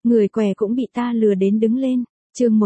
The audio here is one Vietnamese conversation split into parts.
Người què cũng bị ta lừa đến đứng lên. Chương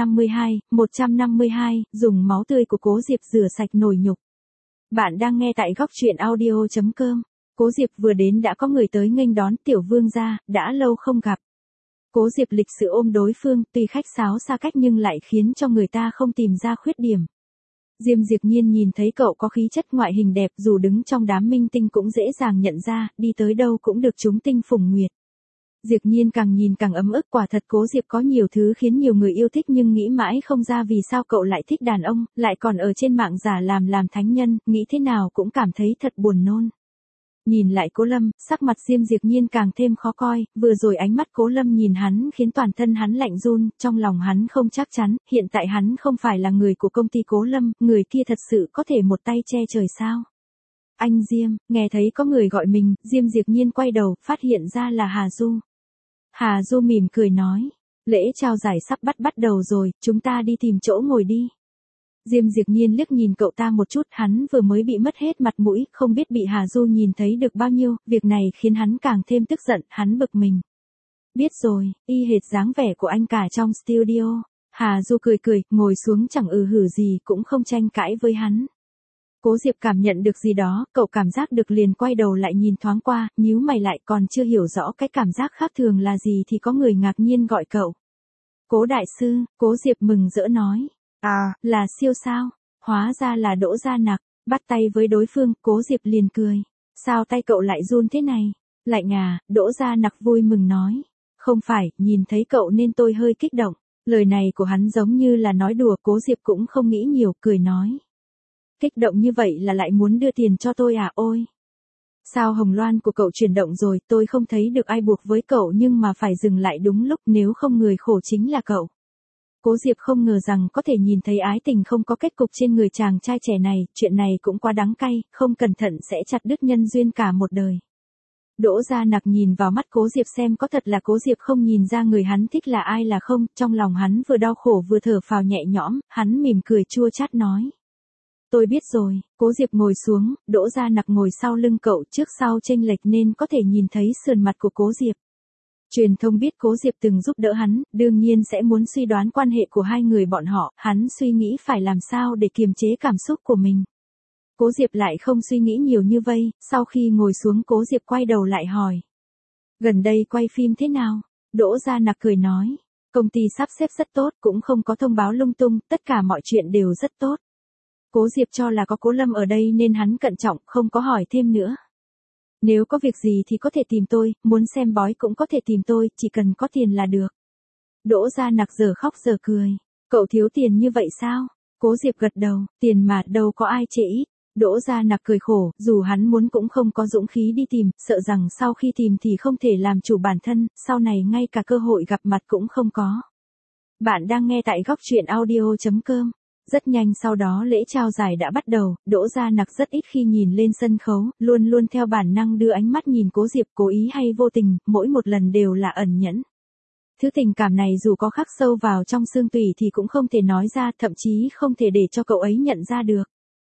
152, dùng máu tươi của Cố Diệp rửa sạch nổi nhục. Bạn đang nghe tại góc truyện audio.com. Cố Diệp vừa đến đã có người tới nghênh đón, tiểu vương gia, đã lâu không gặp. Cố Diệp lịch sự ôm đối phương, tuy khách sáo xa cách nhưng lại khiến cho người ta không tìm ra khuyết điểm. Diêm Diệp Nhiên nhìn thấy cậu có khí chất ngoại hình đẹp, dù đứng trong đám minh tinh cũng dễ dàng nhận ra, đi tới đâu cũng được chúng tinh phùng nguyệt. Diệp Nhiên càng nhìn càng ấm ức, quả thật Cố Diệp có nhiều thứ khiến nhiều người yêu thích nhưng nghĩ mãi không ra vì sao cậu lại thích đàn ông, lại còn ở trên mạng giả làm thánh nhân, nghĩ thế nào cũng cảm thấy thật buồn nôn. Nhìn lại Cố Lâm, sắc mặt Diêm Diệp Nhiên càng thêm khó coi, vừa rồi ánh mắt Cố Lâm nhìn hắn khiến toàn thân hắn lạnh run, trong lòng hắn không chắc chắn, hiện tại hắn không phải là người của công ty Cố Lâm, người kia thật sự có thể một tay che trời sao? Anh Diêm, nghe thấy có người gọi mình, Diêm Diệp Nhiên quay đầu, phát hiện ra là Hà Du. Hà Du mỉm cười nói, lễ trao giải sắp bắt đầu rồi, chúng ta đi tìm chỗ ngồi đi. Diêm Diệp Nhiên liếc nhìn cậu ta một chút, hắn vừa mới bị mất hết mặt mũi, không biết bị Hà Du nhìn thấy được bao nhiêu, việc này khiến hắn càng thêm tức giận, hắn bực mình. Biết rồi, y hệt dáng vẻ của anh cả trong studio. Hà Du cười, ngồi xuống chẳng hử gì, cũng không tranh cãi với hắn. Cố Diệp cảm nhận được gì đó, cậu cảm giác được liền quay đầu lại nhìn thoáng qua, nhíu mày lại, còn chưa hiểu rõ cái cảm giác khác thường là gì thì có người ngạc nhiên gọi cậu. Cố đại sư, Cố Diệp mừng rỡ nói. À, là siêu sao? Hóa ra là Đỗ Gia Nặc. Bắt tay với đối phương, Cố Diệp liền cười. Sao tay cậu lại run thế này? Lạnh à, Đỗ Gia Nặc vui mừng nói. Không phải, nhìn thấy cậu nên tôi hơi kích động. Lời này của hắn giống như là nói đùa, Cố Diệp cũng không nghĩ nhiều, cười nói. Kích động như vậy là lại muốn đưa tiền cho tôi à? Ôi! Sao hồng loan của cậu chuyển động rồi, tôi không thấy được ai buộc với cậu nhưng mà phải dừng lại đúng lúc, nếu không người khổ chính là cậu. Cố Diệp không ngờ rằng có thể nhìn thấy ái tình không có kết cục trên người chàng trai trẻ này, chuyện này cũng quá đắng cay, không cẩn thận sẽ chặt đứt nhân duyên cả một đời. Đỗ Gia Nặc nhìn vào mắt Cố Diệp xem có thật là Cố Diệp không nhìn ra người hắn thích là ai là không, trong lòng hắn vừa đau khổ vừa thở phào nhẹ nhõm, hắn mỉm cười chua chát nói. Tôi biết rồi. Cố Diệp ngồi xuống, Đỗ Gia Nặc ngồi sau lưng cậu, trước sau chênh lệch nên có thể nhìn thấy sườn mặt của Cố Diệp. Truyền thông biết Cố Diệp từng giúp đỡ hắn, đương nhiên sẽ muốn suy đoán quan hệ của hai người bọn họ, hắn suy nghĩ phải làm sao để kiềm chế cảm xúc của mình. Cố Diệp lại không suy nghĩ nhiều như vây, sau khi ngồi xuống Cố Diệp quay đầu lại hỏi. Gần đây quay phim thế nào? Đỗ Gia Nặc cười nói. Công ty sắp xếp rất tốt, cũng không có thông báo lung tung, tất cả mọi chuyện đều rất tốt. Cố Diệp cho là có Cố Lâm ở đây nên hắn cẩn trọng, không có hỏi thêm nữa. Nếu có việc gì thì có thể tìm tôi, muốn xem bói cũng có thể tìm tôi, chỉ cần có tiền là được. Đỗ Gia Nặc giờ khóc giờ cười. Cậu thiếu tiền như vậy sao? Cố Diệp gật đầu, tiền mà đâu có ai chê ít. Đỗ Gia Nặc cười khổ, dù hắn muốn cũng không có dũng khí đi tìm, sợ rằng sau khi tìm thì không thể làm chủ bản thân, sau này ngay cả cơ hội gặp mặt cũng không có. Bạn đang nghe tại góc truyện audio.com. Rất nhanh sau đó lễ trao giải đã bắt đầu, Đỗ Gia Nặc rất ít khi nhìn lên sân khấu, luôn theo bản năng đưa ánh mắt nhìn Cố Diệp, cố ý hay vô tình, mỗi một lần đều là ẩn nhẫn. Thứ tình cảm này dù có khắc sâu vào trong xương tủy thì cũng không thể nói ra, thậm chí không thể để cho cậu ấy nhận ra được.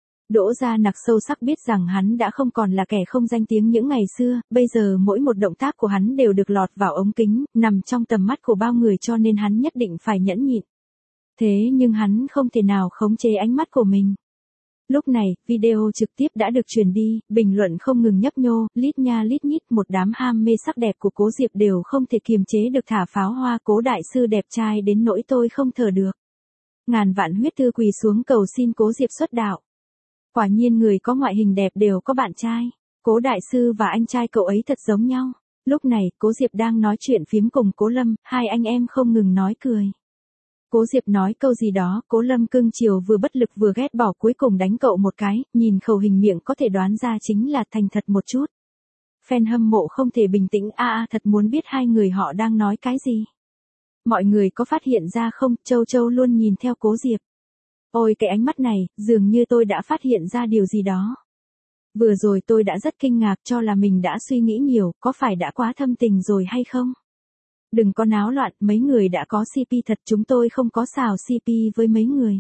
Đỗ Gia Nặc sâu sắc biết rằng hắn đã không còn là kẻ không danh tiếng những ngày xưa, bây giờ mỗi một động tác của hắn đều được lọt vào ống kính, nằm trong tầm mắt của bao người cho nên hắn nhất định phải nhẫn nhịn. Thế nhưng hắn không thể nào khống chế ánh mắt của mình. Lúc này, video trực tiếp đã được truyền đi, bình luận không ngừng nhấp nhô, lít nha lít nhít, một đám ham mê sắc đẹp của Cố Diệp đều không thể kiềm chế được thả pháo hoa. Cố đại sư đẹp trai đến nỗi tôi không thở được. Ngàn vạn huyết thư quỳ xuống cầu xin Cố Diệp xuất đạo. Quả nhiên người có ngoại hình đẹp đều có bạn trai. Cố đại sư và anh trai cậu ấy thật giống nhau. Lúc này, Cố Diệp đang nói chuyện phiếm cùng Cố Lâm, hai anh em không ngừng nói cười. Cố Diệp nói câu gì đó, Cố Lâm cưng chiều vừa bất lực vừa ghét bỏ, cuối cùng đánh cậu một cái, nhìn khẩu hình miệng có thể đoán ra chính là thành thật một chút. Fan hâm mộ không thể bình tĩnh, thật muốn biết hai người họ đang nói cái gì. Mọi người có phát hiện ra không, Châu Châu luôn nhìn theo Cố Diệp. Ôi cái ánh mắt này, dường như tôi đã phát hiện ra điều gì đó. Vừa rồi tôi đã rất kinh ngạc cho là mình đã suy nghĩ nhiều, có phải đã quá thâm tình rồi hay không? Đừng có náo loạn, mấy người đã có CP thật, chúng tôi không có xào CP với mấy người.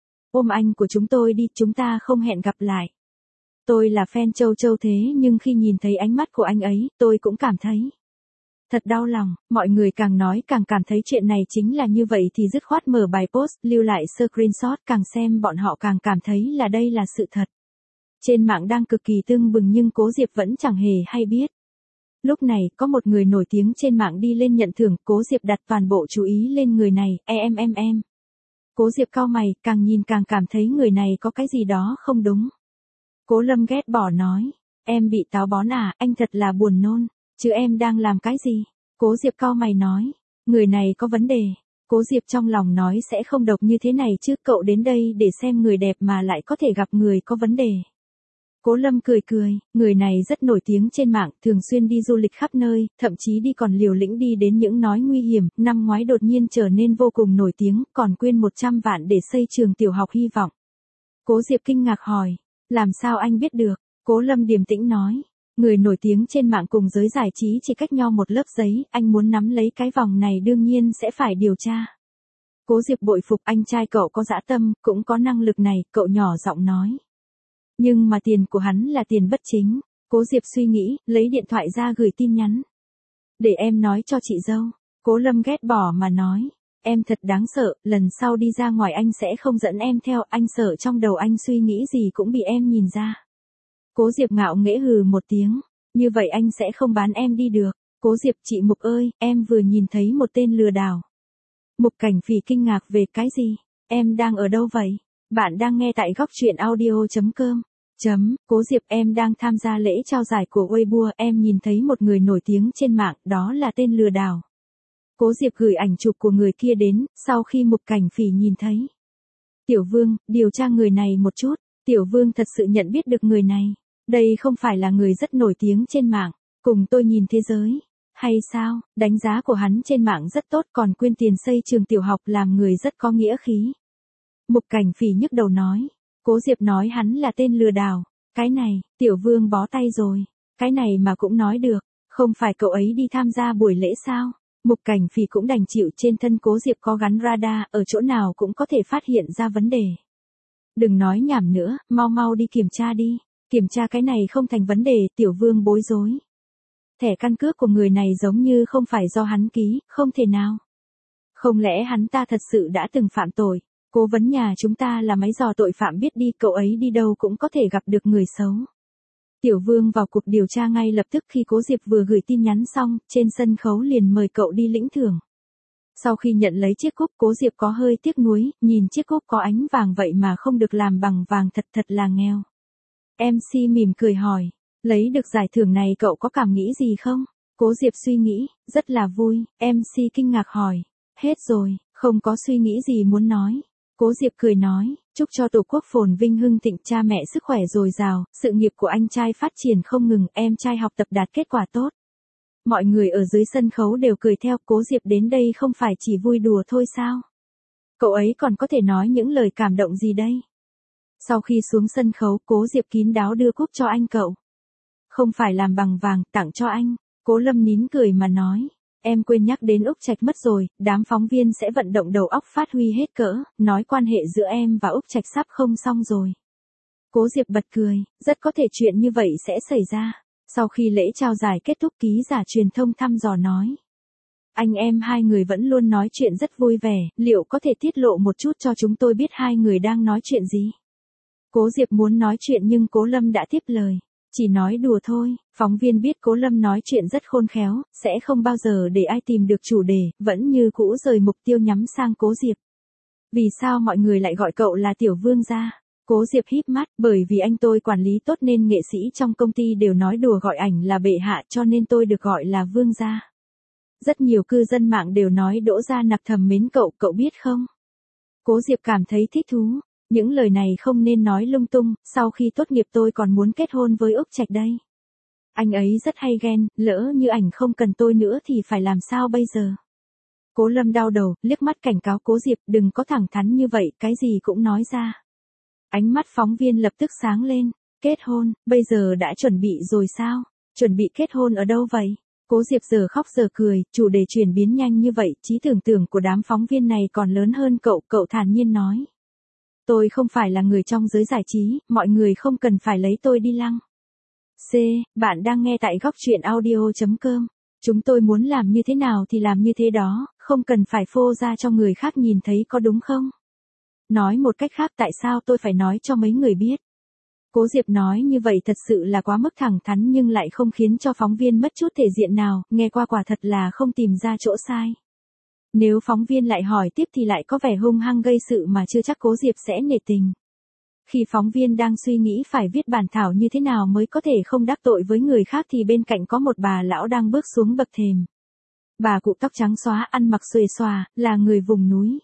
Ôm anh của chúng tôi đi, chúng ta không hẹn gặp lại. Tôi là fan Châu Châu thế nhưng khi nhìn thấy ánh mắt của anh ấy, tôi cũng cảm thấy. Thật đau lòng, mọi người càng nói càng cảm thấy chuyện này chính là như vậy thì dứt khoát mở bài post, lưu lại screenshot, càng xem bọn họ càng cảm thấy là đây là sự thật. Trên mạng đang cực kỳ tưng bừng nhưng Cố Diệp vẫn chẳng hề hay biết. Lúc này, có một người nổi tiếng trên mạng đi lên nhận thưởng, Cố Diệp đặt toàn bộ chú ý lên người này, em. Cố Diệp cau mày, càng nhìn càng cảm thấy người này có cái gì đó không đúng. Cố Lâm ghét bỏ nói, em bị táo bón à, anh thật là buồn nôn, chứ em đang làm cái gì? Cố Diệp cau mày nói, người này có vấn đề. Cố Diệp trong lòng nói sẽ không độc như thế này chứ, cậu đến đây để xem người đẹp mà lại có thể gặp người có vấn đề. Cố Lâm cười, người này rất nổi tiếng trên mạng, thường xuyên đi du lịch khắp nơi, thậm chí đi còn liều lĩnh đi đến những nói nguy hiểm, năm ngoái đột nhiên trở nên vô cùng nổi tiếng, còn quyên 100 vạn để xây trường tiểu học hy vọng. Cố Diệp kinh ngạc hỏi, làm sao anh biết được? Cố Lâm điềm tĩnh nói, người nổi tiếng trên mạng cùng giới giải trí chỉ cách nhau một lớp giấy, anh muốn nắm lấy cái vòng này đương nhiên sẽ phải điều tra. Cố Diệp bội phục, anh trai cậu có dã tâm, cũng có năng lực này, cậu nhỏ giọng nói. Nhưng mà tiền của hắn là tiền bất chính. Cố Diệp suy nghĩ, lấy điện thoại ra gửi tin nhắn. Để em nói cho chị dâu. Cố Lâm ghét bỏ mà nói. Em thật đáng sợ, lần sau đi ra ngoài anh sẽ không dẫn em theo, anh sợ trong đầu anh suy nghĩ gì cũng bị em nhìn ra. Cố Diệp ngạo nghễ hừ một tiếng. Như vậy anh sẽ không bán em đi được. Cố Diệp, chị Mục ơi, em vừa nhìn thấy một tên lừa đảo. Mục Cảnh Phỉ kinh ngạc, về cái gì? Em đang ở đâu vậy? Bạn đang nghe tại góc truyện audio.com. Cố Diệp, em đang tham gia lễ trao giải của Weibo, em nhìn thấy một người nổi tiếng trên mạng, đó là tên lừa đảo. Cố Diệp gửi ảnh chụp của người kia đến, sau khi Mục Cảnh Phỉ nhìn thấy. Tiểu Vương, điều tra người này một chút. Tiểu Vương thật sự nhận biết được người này. Đây không phải là người rất nổi tiếng trên mạng, cùng tôi nhìn thế giới. Hay sao, đánh giá của hắn trên mạng rất tốt, còn quyên tiền xây trường tiểu học, làm người rất có nghĩa khí. Mục Cảnh Phỉ nhức đầu nói. Cố Diệp nói hắn là tên lừa đảo. Cái này, Tiểu Vương bó tay rồi. Cái này mà cũng nói được. Không phải cậu ấy đi tham gia buổi lễ sao? Mục Cảnh Phỉ cũng đành chịu, trên thân Cố Diệp có gắn radar, ở chỗ nào cũng có thể phát hiện ra vấn đề. Đừng nói nhảm nữa, mau đi kiểm tra đi. Kiểm tra cái này không thành vấn đề, Tiểu Vương bối rối. Thẻ căn cước của người này giống như không phải do hắn ký, không thể nào. Không lẽ hắn ta thật sự đã từng phạm tội? Cố vấn nhà chúng ta là máy dò tội phạm, biết đi, cậu ấy đi đâu cũng có thể gặp được người xấu. Tiểu Vương vào cuộc điều tra ngay lập tức, khi Cố Diệp vừa gửi tin nhắn xong, trên sân khấu liền mời cậu đi lĩnh thưởng. Sau khi nhận lấy chiếc cúp, Cố Diệp có hơi tiếc nuối, nhìn chiếc cúp có ánh vàng vậy mà không được làm bằng vàng, thật là nghèo. MC mỉm cười hỏi, lấy được giải thưởng này cậu có cảm nghĩ gì không? Cố Diệp suy nghĩ, rất là vui. MC kinh ngạc hỏi, hết rồi, không có suy nghĩ gì muốn nói. Cố Diệp cười nói, chúc cho Tổ quốc phồn vinh hưng thịnh, cha mẹ sức khỏe dồi dào, sự nghiệp của anh trai phát triển không ngừng, em trai học tập đạt kết quả tốt. Mọi người ở dưới sân khấu đều cười theo. Cố Diệp đến đây không phải chỉ vui đùa thôi sao? Cậu ấy còn có thể nói những lời cảm động gì đây? Sau khi xuống sân khấu, Cố Diệp kín đáo đưa cúp cho anh cậu. Không phải làm bằng vàng, tặng cho anh. Cố Lâm nín cười mà nói. Em quên nhắc đến Úc Trạch mất rồi, đám phóng viên sẽ vận động đầu óc phát huy hết cỡ, nói quan hệ giữa em và Úc Trạch sắp không xong rồi. Cố Diệp bật cười, rất có thể chuyện như vậy sẽ xảy ra. Sau khi lễ trao giải kết thúc, ký giả truyền thông thăm dò nói. Anh em hai người vẫn luôn nói chuyện rất vui vẻ, liệu có thể tiết lộ một chút cho chúng tôi biết hai người đang nói chuyện gì? Cố Diệp muốn nói chuyện nhưng Cố Lâm đã tiếp lời. Chỉ nói đùa thôi, phóng viên biết Cố Lâm nói chuyện rất khôn khéo, sẽ không bao giờ để ai tìm được chủ đề, vẫn như cũ rời mục tiêu nhắm sang Cố Diệp. Vì sao mọi người lại gọi cậu là Tiểu Vương gia? Cố Diệp híp mắt, bởi vì anh tôi quản lý tốt nên nghệ sĩ trong công ty đều nói đùa gọi ảnh là bệ hạ, cho nên tôi được gọi là Vương gia. Rất nhiều cư dân mạng đều nói Đỗ Gia Nặc thầm mến cậu, cậu biết không? Cố Diệp cảm thấy thích thú. Những lời này không nên nói lung tung, sau khi tốt nghiệp tôi còn muốn kết hôn với Úc Trạch đây. Anh ấy rất hay ghen, lỡ như ảnh không cần tôi nữa thì phải làm sao bây giờ? Cố Lâm đau đầu, liếc mắt cảnh cáo Cố Diệp, đừng có thẳng thắn như vậy, cái gì cũng nói ra. Ánh mắt phóng viên lập tức sáng lên. Kết hôn, bây giờ đã chuẩn bị rồi sao? Chuẩn bị kết hôn ở đâu vậy? Cố Diệp giờ khóc giờ cười, chủ đề chuyển biến nhanh như vậy, trí tưởng tượng của đám phóng viên này còn lớn hơn cậu, cậu thản nhiên nói. Tôi không phải là người trong giới giải trí, mọi người không cần phải lấy tôi đi lăng. Bạn đang nghe tại góc truyện audio.com. Chúng tôi muốn làm như thế nào thì làm như thế đó, không cần phải phô ra cho người khác nhìn thấy có đúng không? Nói một cách khác tại sao tôi phải nói cho mấy người biết? Cố Diệp nói như vậy thật sự là quá mức thẳng thắn nhưng lại không khiến cho phóng viên mất chút thể diện nào, nghe qua quả thật là không tìm ra chỗ sai. Nếu phóng viên lại hỏi tiếp thì lại có vẻ hung hăng gây sự mà chưa chắc Cố Diệp sẽ nể tình. Khi phóng viên đang suy nghĩ phải viết bản thảo như thế nào mới có thể không đắc tội với người khác thì bên cạnh có một bà lão đang bước xuống bậc thềm. Bà cụ tóc trắng xóa ăn mặc xuề xòa, là người vùng núi.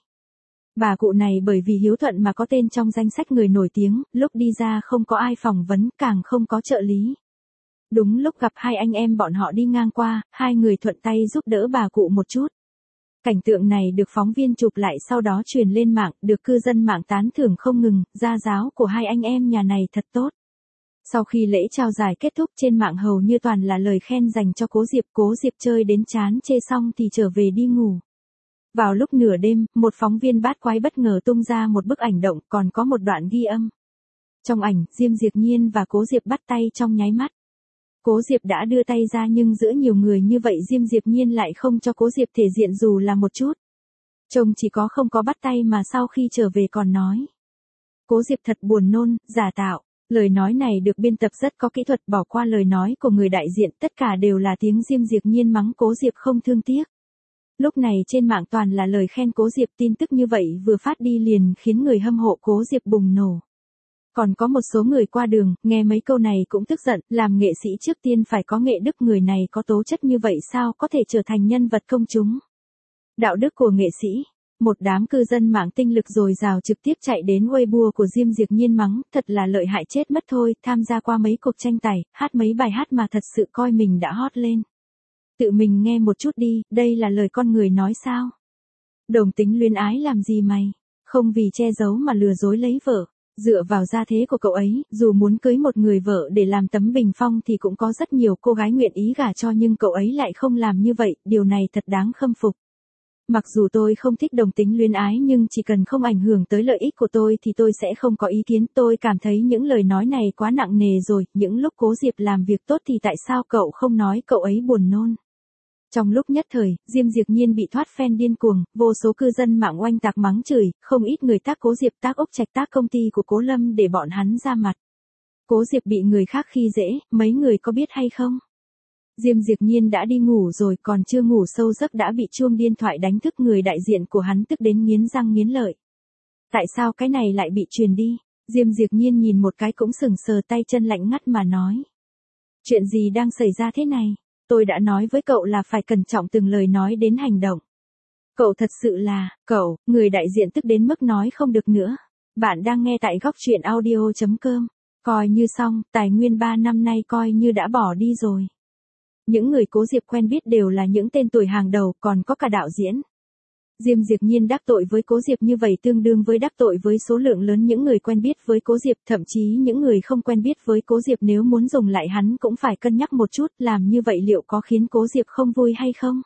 Bà cụ này bởi vì hiếu thuận mà có tên trong danh sách người nổi tiếng, lúc đi ra không có ai phỏng vấn, càng không có trợ lý. Đúng lúc gặp hai anh em bọn họ đi ngang qua, hai người thuận tay giúp đỡ bà cụ một chút. Cảnh tượng này được phóng viên chụp lại sau đó truyền lên mạng, được cư dân mạng tán thưởng không ngừng, gia giáo của hai anh em nhà này thật tốt. Sau khi lễ trao giải kết thúc trên mạng hầu như toàn là lời khen dành cho Cố Diệp chơi đến chán chê xong thì trở về đi ngủ. Vào lúc nửa đêm, một phóng viên bát quái bất ngờ tung ra một bức ảnh động còn có một đoạn ghi âm. Trong ảnh, Diêm Diệp Nhiên và Cố Diệp bắt tay trong nháy mắt. Cố Diệp đã đưa tay ra nhưng giữa nhiều người như vậy Diêm Diệp Nhiên lại không cho Cố Diệp thể diện dù là một chút. Trông chỉ có không có bắt tay mà sau khi trở về còn nói. Cố Diệp thật buồn nôn, giả tạo. Lời nói này được biên tập rất có kỹ thuật, bỏ qua lời nói của người đại diện, tất cả đều là tiếng Diêm Diệp Nhiên mắng Cố Diệp không thương tiếc. Lúc này trên mạng toàn là lời khen Cố Diệp, tin tức như vậy vừa phát đi liền khiến người hâm mộ Cố Diệp bùng nổ. Còn có một số người qua đường, nghe mấy câu này cũng tức giận, làm nghệ sĩ trước tiên phải có nghệ đức, người này có tố chất như vậy sao có thể trở thành nhân vật công chúng. Đạo đức của nghệ sĩ. Một đám cư dân mạng tinh lực dồi dào trực tiếp chạy đến Weibo của Diêm Diệp Nhiên mắng, thật là lợi hại chết mất thôi, tham gia qua mấy cuộc tranh tài, hát mấy bài hát mà thật sự coi mình đã hot lên. Tự mình nghe một chút đi, đây là lời con người nói sao? Đồng tính luyến ái làm gì mày? Không vì che giấu mà lừa dối lấy vợ. Dựa vào gia thế của cậu ấy, dù muốn cưới một người vợ để làm tấm bình phong thì cũng có rất nhiều cô gái nguyện ý gả cho nhưng cậu ấy lại không làm như vậy, điều này thật đáng khâm phục. Mặc dù tôi không thích đồng tính luyến ái nhưng chỉ cần không ảnh hưởng tới lợi ích của tôi thì tôi sẽ không có ý kiến. Tôi cảm thấy những lời nói này quá nặng nề rồi, những lúc Cố Diệp làm việc tốt thì tại sao cậu không nói cậu ấy buồn nôn. Trong lúc nhất thời, Diêm Diệp Nhiên bị thoát fan điên cuồng, vô số cư dân mạng oanh tạc mắng chửi, không ít người tác Cố Diệp, tác Úc Trạch, tác công ty của Cố Lâm để bọn hắn ra mặt. Cố Diệp bị người khác khi dễ, mấy người có biết hay không? Diêm Diệp Nhiên đã đi ngủ rồi, còn chưa ngủ sâu giấc đã bị chuông điện thoại đánh thức, người đại diện của hắn tức đến nghiến răng nghiến lợi. Tại sao cái này lại bị truyền đi? Diêm Diệp Nhiên nhìn một cái cũng sững sờ, tay chân lạnh ngắt mà nói. Chuyện gì đang xảy ra thế này? Tôi đã nói với cậu là phải cẩn trọng từng lời nói đến hành động. Cậu thật sự là, người đại diện tức đến mức nói không được nữa. Bạn đang nghe tại góc truyện audio.com. Coi như xong, tài nguyên 3 năm nay coi như đã bỏ đi rồi. Những người Cố Diệp quen biết đều là những tên tuổi hàng đầu, còn có cả đạo diễn. Diêm Diệp Nhiên đắc tội với Cố Diệp như vậy tương đương với đắc tội với số lượng lớn những người quen biết với Cố Diệp, thậm chí những người không quen biết với Cố Diệp nếu muốn dùng lại hắn cũng phải cân nhắc một chút, làm như vậy liệu có khiến Cố Diệp không vui hay không?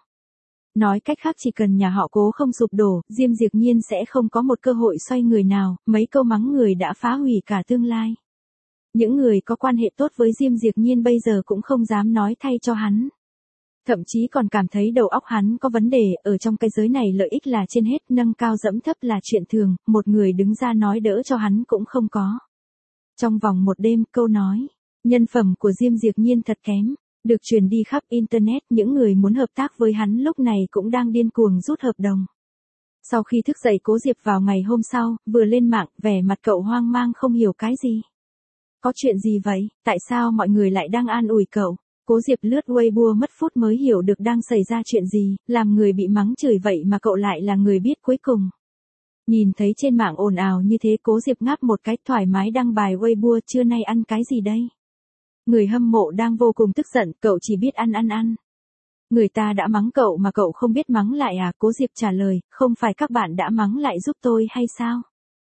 Nói cách khác chỉ cần nhà họ Cố không sụp đổ, Diêm Diệp Nhiên sẽ không có một cơ hội xoay người nào, mấy câu mắng người đã phá hủy cả tương lai. Những người có quan hệ tốt với Diêm Diệp Nhiên bây giờ cũng không dám nói thay cho hắn. Thậm chí còn cảm thấy đầu óc hắn có vấn đề, ở trong cái giới này lợi ích là trên hết, nâng cao dẫm thấp là chuyện thường, một người đứng ra nói đỡ cho hắn cũng không có. Trong vòng một đêm, câu nói, nhân phẩm của Diêm Diệp Nhiên thật kém, được truyền đi khắp Internet, những người muốn hợp tác với hắn lúc này cũng đang điên cuồng rút hợp đồng. Sau khi thức dậy Cố Diệp vào ngày hôm sau, vừa lên mạng, vẻ mặt cậu hoang mang không hiểu cái gì. Có chuyện gì vậy, tại sao mọi người lại đang an ủi cậu? Cố Diệp lướt Weibo mất phút mới hiểu được đang xảy ra chuyện gì, làm người bị mắng chửi vậy mà cậu lại là người biết cuối cùng. Nhìn thấy trên mạng ồn ào như thế Cố Diệp ngáp một cái thoải mái đăng bài Weibo, trưa nay ăn cái gì đây? Người hâm mộ đang vô cùng tức giận, cậu chỉ biết ăn. Người ta đã mắng cậu mà cậu không biết mắng lại à? Cố Diệp trả lời, không phải các bạn đã mắng lại giúp tôi hay sao?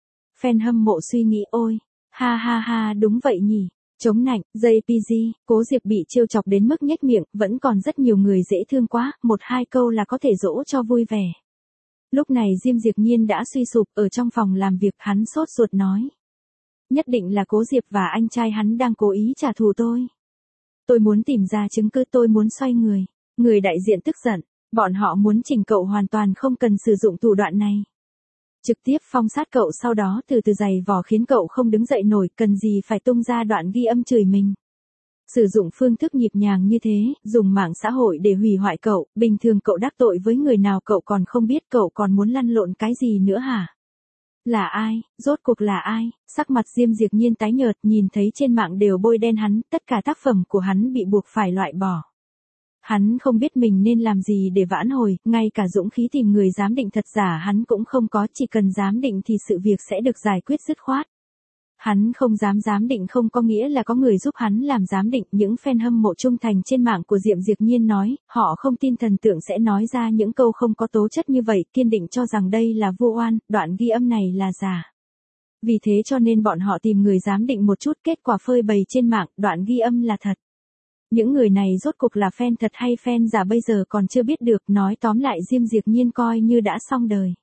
Fan hâm mộ suy nghĩ, ôi, ha đúng vậy nhỉ. Chống nạnh, JPG, Cố Diệp bị trêu chọc đến mức nhếch miệng, vẫn còn rất nhiều người dễ thương quá, một hai câu là có thể dỗ cho vui vẻ. Lúc này Diêm Diệp Nhiên đã suy sụp, ở trong phòng làm việc hắn sốt ruột nói. Nhất định là Cố Diệp và anh trai hắn đang cố ý trả thù tôi. Tôi muốn tìm ra chứng cứ, tôi muốn xoay người. Người đại diện tức giận, bọn họ muốn chỉnh cậu hoàn toàn không cần sử dụng thủ đoạn này. Trực tiếp phong sát cậu, sau đó từ từ giày vò khiến cậu không đứng dậy nổi, cần gì phải tung ra đoạn ghi âm chửi mình. Sử dụng phương thức nhịp nhàng như thế, dùng mạng xã hội để hủy hoại cậu, bình thường cậu đắc tội với người nào cậu còn không biết, cậu còn muốn lăn lộn cái gì nữa hả? Là ai, rốt cuộc là ai? Sắc mặt Diêm Diệp Nhiên tái nhợt, nhìn thấy trên mạng đều bôi đen hắn, tất cả tác phẩm của hắn bị buộc phải loại bỏ. Hắn không biết mình nên làm gì để vãn hồi, ngay cả dũng khí tìm người giám định thật giả hắn cũng không có, chỉ cần giám định thì sự việc sẽ được giải quyết dứt khoát. Hắn không dám giám định không có nghĩa là có người giúp hắn làm giám định, những fan hâm mộ trung thành trên mạng của Diệp Diệp Nhiên nói, họ không tin thần tượng sẽ nói ra những câu không có tố chất như vậy, kiên định cho rằng đây là vu oan, đoạn ghi âm này là giả. Vì thế cho nên bọn họ tìm người giám định một chút, kết quả phơi bày trên mạng, đoạn ghi âm là thật. Những người này rốt cuộc là fan thật hay fan giả bây giờ còn chưa biết được, nói tóm lại Diêm Diệp Nhiên coi như đã xong đời.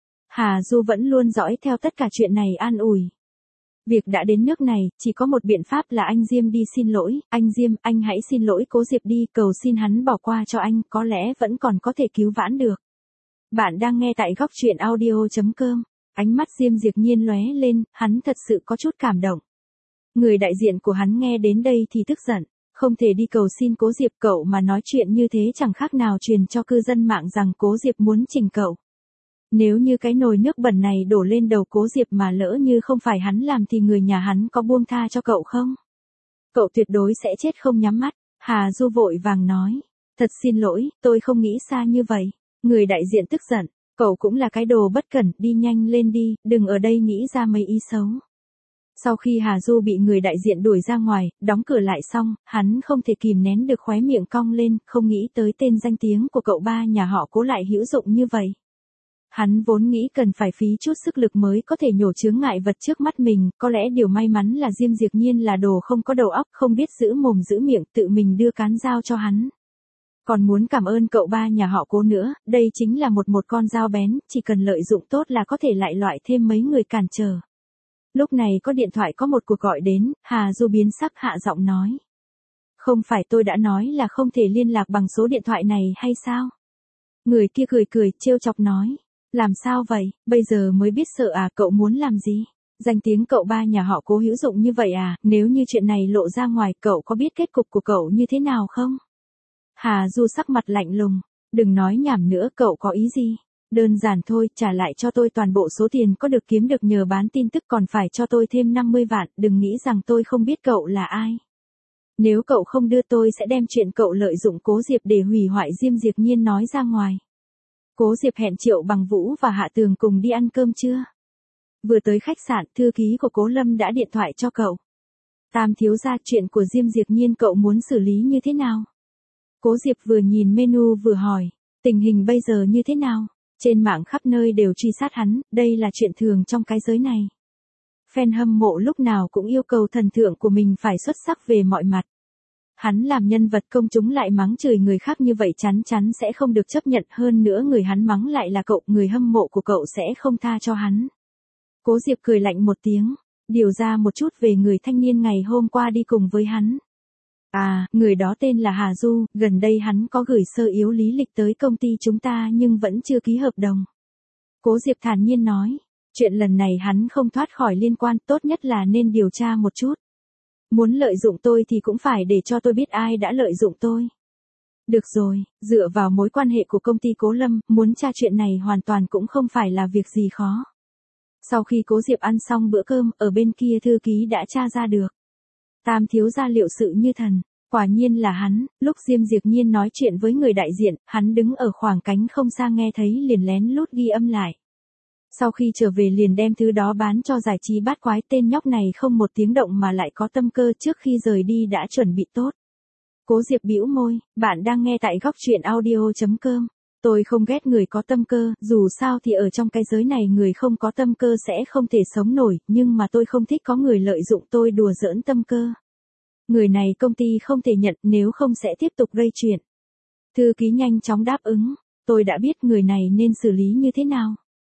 Hà Du vẫn luôn dõi theo tất cả chuyện này an ủi. Việc đã đến nước này, chỉ có một biện pháp là anh Diêm đi xin lỗi, anh Diêm, anh hãy xin lỗi Cố Diệp đi, cầu xin hắn bỏ qua cho anh, có lẽ vẫn còn có thể cứu vãn được. Bạn đang nghe tại góc truyện audio.com, ánh mắt Diêm Diệp Nhiên lóe lên, hắn thật sự có chút cảm động. Người đại diện của hắn nghe đến đây thì tức giận, không thể đi cầu xin Cố Diệp, cậu mà nói chuyện như thế chẳng khác nào truyền cho cư dân mạng rằng Cố Diệp muốn chỉnh cậu. Nếu như cái nồi nước bẩn này đổ lên đầu Cố Diệp mà lỡ như không phải hắn làm thì người nhà hắn có buông tha cho cậu không? Cậu tuyệt đối sẽ chết không nhắm mắt. Hà Du vội vàng nói. Thật xin lỗi, tôi không nghĩ xa như vậy. Người đại diện tức giận. Cậu cũng là cái đồ bất cẩn, đi nhanh lên đi, đừng ở đây nghĩ ra mấy ý xấu. Sau khi Hà Du bị người đại diện đuổi ra ngoài, đóng cửa lại xong, hắn không thể kìm nén được khóe miệng cong lên, không nghĩ tới tên danh tiếng của cậu ba nhà họ Cố lại hữu dụng như vậy. Hắn vốn nghĩ cần phải phí chút sức lực mới có thể nhổ chướng ngại vật trước mắt mình, có lẽ điều may mắn là Diêm Diệp Nhiên là đồ không có đầu óc, không biết giữ mồm giữ miệng, tự mình đưa cán dao cho hắn. Còn muốn cảm ơn cậu ba nhà họ Cố nữa, đây chính là một con dao bén, chỉ cần lợi dụng tốt là có thể lại loại thêm mấy người cản trở. Lúc này có điện thoại có một cuộc gọi đến, Hà Du biến sắc hạ giọng nói. Không phải tôi đã nói là không thể liên lạc bằng số điện thoại này hay sao? Người kia cười trêu chọc nói. Làm sao vậy, bây giờ mới biết sợ à, cậu muốn làm gì? Danh tiếng cậu ba nhà họ Cố hữu dụng như vậy à, nếu như chuyện này lộ ra ngoài cậu có biết kết cục của cậu như thế nào không? Hà Du sắc mặt lạnh lùng, đừng nói nhảm nữa, cậu có ý gì? Đơn giản thôi, trả lại cho tôi toàn bộ số tiền có được kiếm được nhờ bán tin tức, còn phải cho tôi thêm 50 vạn, đừng nghĩ rằng tôi không biết cậu là ai. Nếu cậu không đưa tôi sẽ đem chuyện cậu lợi dụng Cố Diệp để hủy hoại Diêm Diệp Nhiên nói ra ngoài. Cố Diệp hẹn Triệu Bằng Vũ và Hạ Tường cùng đi ăn cơm trưa. Vừa tới khách sạn, thư ký của Cố Lâm đã điện thoại cho cậu. Tam thiếu gia, chuyện của Diêm Diệp Nhiên cậu muốn xử lý như thế nào? Cố Diệp vừa nhìn menu vừa hỏi, tình hình bây giờ như thế nào? Trên mạng khắp nơi đều truy sát hắn, đây là chuyện thường trong cái giới này. Fan hâm mộ lúc nào cũng yêu cầu thần tượng của mình phải xuất sắc về mọi mặt. Hắn làm nhân vật công chúng lại mắng chửi người khác như vậy chắn chắn sẽ không được chấp nhận, hơn nữa người hắn mắng lại là cậu, người hâm mộ của cậu sẽ không tha cho hắn. Cố Diệp cười lạnh một tiếng, điều ra một chút về người thanh niên ngày hôm qua đi cùng với hắn. À, người đó tên là Hà Du, gần đây hắn có gửi sơ yếu lý lịch tới công ty chúng ta nhưng vẫn chưa ký hợp đồng. Cố Diệp thản nhiên nói, chuyện lần này hắn không thoát khỏi liên quan, tốt nhất là nên điều tra một chút. Muốn lợi dụng tôi thì cũng phải để cho tôi biết ai đã lợi dụng tôi. Được rồi, dựa vào mối quan hệ của công ty Cố Lâm, muốn tra chuyện này hoàn toàn cũng không phải là việc gì khó. Sau khi Cố Diệp ăn xong bữa cơm, ở bên kia thư ký đã tra ra được. Tam thiếu gia liệu sự như thần, quả nhiên là hắn. Lúc Diêm Diệp Nhiên nói chuyện với người đại diện, hắn đứng ở khoảng cánh không xa nghe thấy liền lén lút ghi âm lại. Sau khi trở về liền đem thứ đó bán cho giải trí bát quái, tên nhóc này không một tiếng động mà lại có tâm cơ, trước khi rời đi đã chuẩn bị tốt. Cố Diệp bĩu môi, bạn đang nghe tại góc truyện audio.com. Tôi không ghét người có tâm cơ, dù sao thì ở trong cái giới này người không có tâm cơ sẽ không thể sống nổi, nhưng mà tôi không thích có người lợi dụng tôi đùa giỡn tâm cơ. Người này công ty không thể nhận, nếu không sẽ tiếp tục gây chuyện. Thư ký nhanh chóng đáp ứng, tôi đã biết người này nên xử lý như thế nào.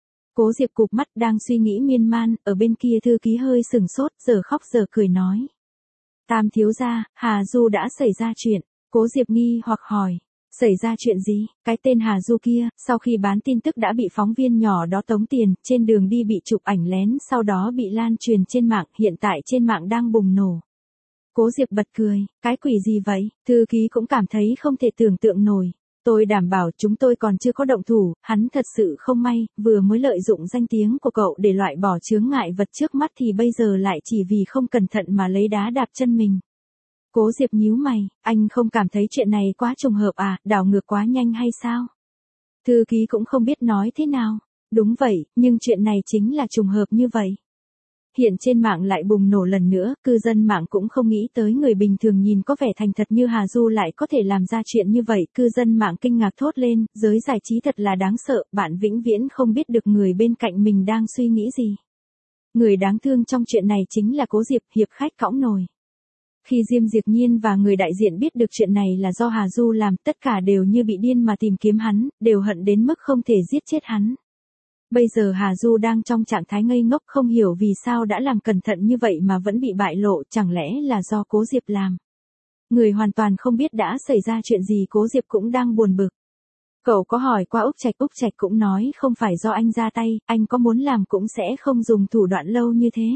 Cố Diệp cụp mắt đang suy nghĩ miên man, ở bên kia thư ký hơi sừng sốt, giờ khóc giờ cười nói. Tam thiếu gia, Hà Du đã xảy ra chuyện. Cố Diệp nghi hoặc hỏi, Xảy ra chuyện gì? Cái tên Hà Du kia, sau khi bán tin tức đã bị phóng viên nhỏ đó tống tiền, trên đường đi bị chụp ảnh lén, sau đó bị lan truyền trên mạng, hiện tại trên mạng đang bùng nổ. Cố Diệp bật cười, cái quỷ gì vậy? Thư ký cũng cảm thấy không thể tưởng tượng nổi. Tôi đảm bảo chúng tôi còn chưa có động thủ, hắn thật sự không may, vừa mới lợi dụng danh tiếng của cậu để loại bỏ chướng ngại vật trước mắt thì bây giờ lại chỉ vì không cẩn thận mà lấy đá đạp chân mình. Cố Diệp nhíu mày, anh không cảm thấy chuyện này quá trùng hợp à, đảo ngược quá nhanh hay sao? Thư ký cũng không biết nói thế nào. Đúng vậy, nhưng chuyện này chính là trùng hợp như vậy. Hiện trên mạng lại bùng nổ lần nữa, cư dân mạng cũng không nghĩ tới người bình thường nhìn có vẻ thành thật như Hà Du lại có thể làm ra chuyện như vậy. Cư dân mạng kinh ngạc thốt lên, giới giải trí thật là đáng sợ, bạn vĩnh viễn không biết được người bên cạnh mình đang suy nghĩ gì. Người đáng thương trong chuyện này chính là Cố Diệp, hiệp khách cõng nồi. Khi Diêm Diệp Nhiên và người đại diện biết được chuyện này là do Hà Du làm, tất cả đều như bị điên mà tìm kiếm hắn, đều hận đến mức không thể giết chết hắn. Bây giờ Hà Du đang trong trạng thái ngây ngốc không hiểu vì sao đã làm cẩn thận như vậy mà vẫn bị bại lộ, chẳng lẽ là do Cố Diệp làm. Người hoàn toàn không biết đã xảy ra chuyện gì, Cố Diệp cũng đang buồn bực. Cậu có hỏi qua Úc Trạch cũng nói không phải do anh ra tay, anh có muốn làm cũng sẽ không dùng thủ đoạn lâu như thế.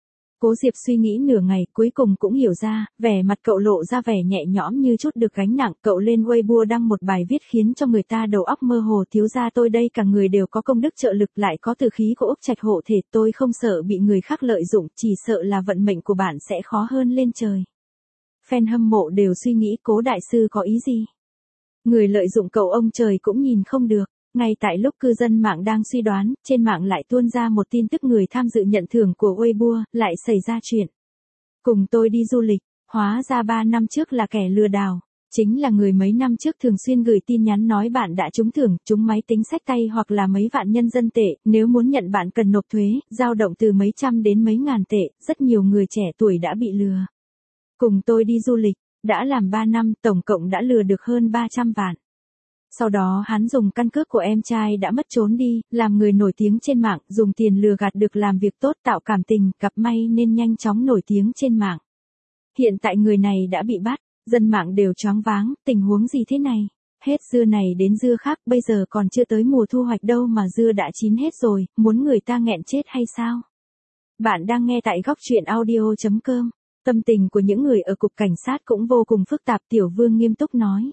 Cố Diệp suy nghĩ nửa ngày cuối cùng cũng hiểu ra, vẻ mặt cậu lộ ra vẻ nhẹ nhõm như chút được gánh nặng. Cậu lên Weibo đăng một bài viết khiến cho người ta đầu óc mơ hồ, thiếu gia tôi đây cả người đều có công đức trợ lực lại có từ khí của Úc Trạch hộ thể, tôi không sợ bị người khác lợi dụng, chỉ sợ là vận mệnh của bạn sẽ khó hơn lên trời. Fan hâm mộ đều suy nghĩ Cố đại sư có ý gì? Người lợi dụng cậu ông trời cũng nhìn không được. Ngay tại lúc cư dân mạng đang suy đoán, trên mạng lại tuôn ra một tin tức người tham dự nhận thưởng của Weibo, lại xảy ra chuyện. Cùng tôi đi du lịch, hóa ra 3 năm trước là kẻ lừa đảo. Chính là người mấy năm trước thường xuyên gửi tin nhắn nói bạn đã trúng thưởng, trúng máy tính xách tay hoặc là mấy vạn nhân dân tệ, nếu muốn nhận bạn cần nộp thuế, dao động từ mấy trăm đến mấy ngàn tệ, rất nhiều người trẻ tuổi đã bị lừa. Cùng tôi đi du lịch, đã làm 3 năm, tổng cộng đã lừa được hơn 300 vạn. Sau đó hắn dùng căn cước của em trai đã mất trốn đi, làm người nổi tiếng trên mạng, dùng tiền lừa gạt được làm việc tốt tạo cảm tình, gặp may nên nhanh chóng nổi tiếng trên mạng. Hiện tại người này đã bị bắt, dân mạng đều choáng váng, tình huống gì thế này? Hết dưa này đến dưa khác, bây giờ còn chưa tới mùa thu hoạch đâu mà dưa đã chín hết rồi, muốn người ta nghẹn chết hay sao? Bạn đang nghe tại góc truyện audio.com. Tâm tình của những người ở cục cảnh sát cũng vô cùng phức tạp, Tiểu Vương nghiêm túc nói.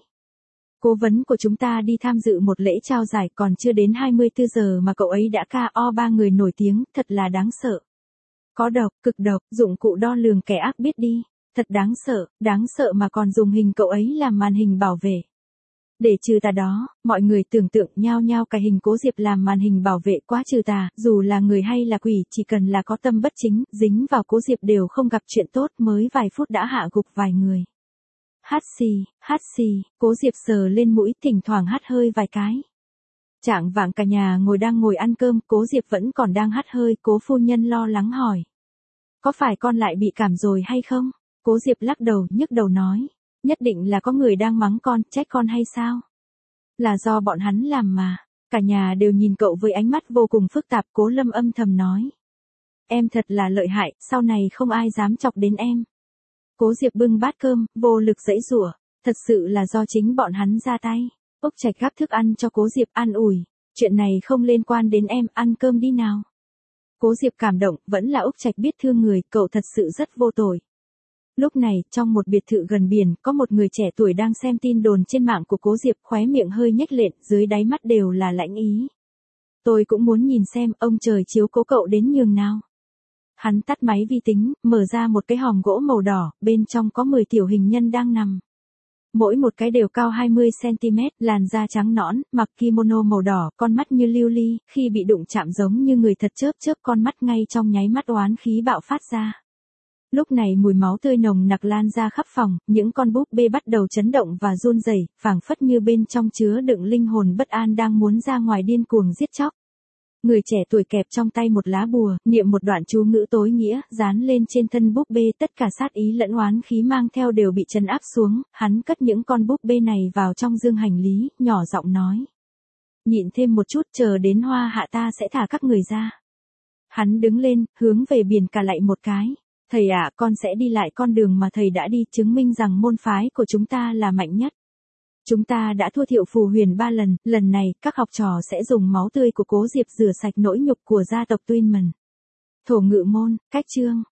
Cố vấn của chúng ta đi tham dự một lễ trao giải còn chưa đến 24 giờ mà cậu ấy đã KO 3 người nổi tiếng, thật là đáng sợ. Có độc, cực độc, dụng cụ đo lường kẻ ác biết đi. Thật đáng sợ mà còn dùng hình cậu ấy làm màn hình bảo vệ. Để trừ tà đó, mọi người tưởng tượng nhao nhao cái hình Cố Diệp làm màn hình bảo vệ quá trừ tà, dù là người hay là quỷ, chỉ cần là có tâm bất chính, dính vào Cố Diệp đều không gặp chuyện tốt, mới vài phút đã hạ gục vài người. Hát xì, Cố Diệp sờ lên mũi, thỉnh thoảng hắt hơi vài cái. Chạng vạng cả nhà đang ngồi ăn cơm, Cố Diệp vẫn còn đang hắt hơi, Cố phu nhân lo lắng hỏi. Có phải con lại bị cảm rồi hay không? Cố Diệp lắc đầu, nhức đầu nói. Nhất định là có người đang mắng con, trách con hay sao? Là do bọn hắn làm mà. Cả nhà đều nhìn cậu với ánh mắt vô cùng phức tạp, Cố Lâm âm thầm nói. Em thật là lợi hại, sau này không ai dám chọc đến em. Cố Diệp bưng bát cơm, vô lực giãy giụa, thật sự là do chính bọn hắn ra tay. Úc Trạch gắp thức ăn cho Cố Diệp an ủi, chuyện này không liên quan đến em, ăn cơm đi nào. Cố Diệp cảm động, vẫn là Úc Trạch biết thương người, cậu thật sự rất vô tội. Lúc này, trong một biệt thự gần biển, có một người trẻ tuổi đang xem tin đồn trên mạng của Cố Diệp, khóe miệng hơi nhếch lên, dưới đáy mắt đều là lãnh ý. Tôi cũng muốn nhìn xem ông trời chiếu cố cậu đến nhường nào. Hắn tắt máy vi tính, mở ra một cái hòm gỗ màu đỏ, bên trong có 10 tiểu hình nhân đang nằm. Mỗi một cái đều cao 20cm, làn da trắng nõn, mặc kimono màu đỏ, con mắt như lưu ly, khi bị đụng chạm giống như người thật chớp con mắt ngay trong nháy mắt oán khí bạo phát ra. Lúc này mùi máu tươi nồng nặc lan ra khắp phòng, những con búp bê bắt đầu chấn động và run rẩy, phảng phất như bên trong chứa đựng linh hồn bất an đang muốn ra ngoài điên cuồng giết chóc. Người trẻ tuổi kẹp trong tay một lá bùa, niệm một đoạn chú ngữ tối nghĩa, dán lên trên thân búp bê, tất cả sát ý lẫn oán khí mang theo đều bị trấn áp xuống, hắn cất những con búp bê này vào trong dương hành lý, nhỏ giọng nói. Nhịn thêm một chút, chờ đến hoa hạ ta sẽ thả các người ra. Hắn đứng lên, hướng về biển cả lạy một cái. Thầy ạ, con sẽ đi lại con đường mà thầy đã đi, chứng minh rằng môn phái của chúng ta là mạnh nhất. Chúng ta đã thua Thiệu Phù Huyền 3 lần, lần này, các học trò sẽ dùng máu tươi của Cố Diệp rửa sạch nỗi nhục của gia tộc Tuyên Mần. Thổ Ngự Môn, cách chương.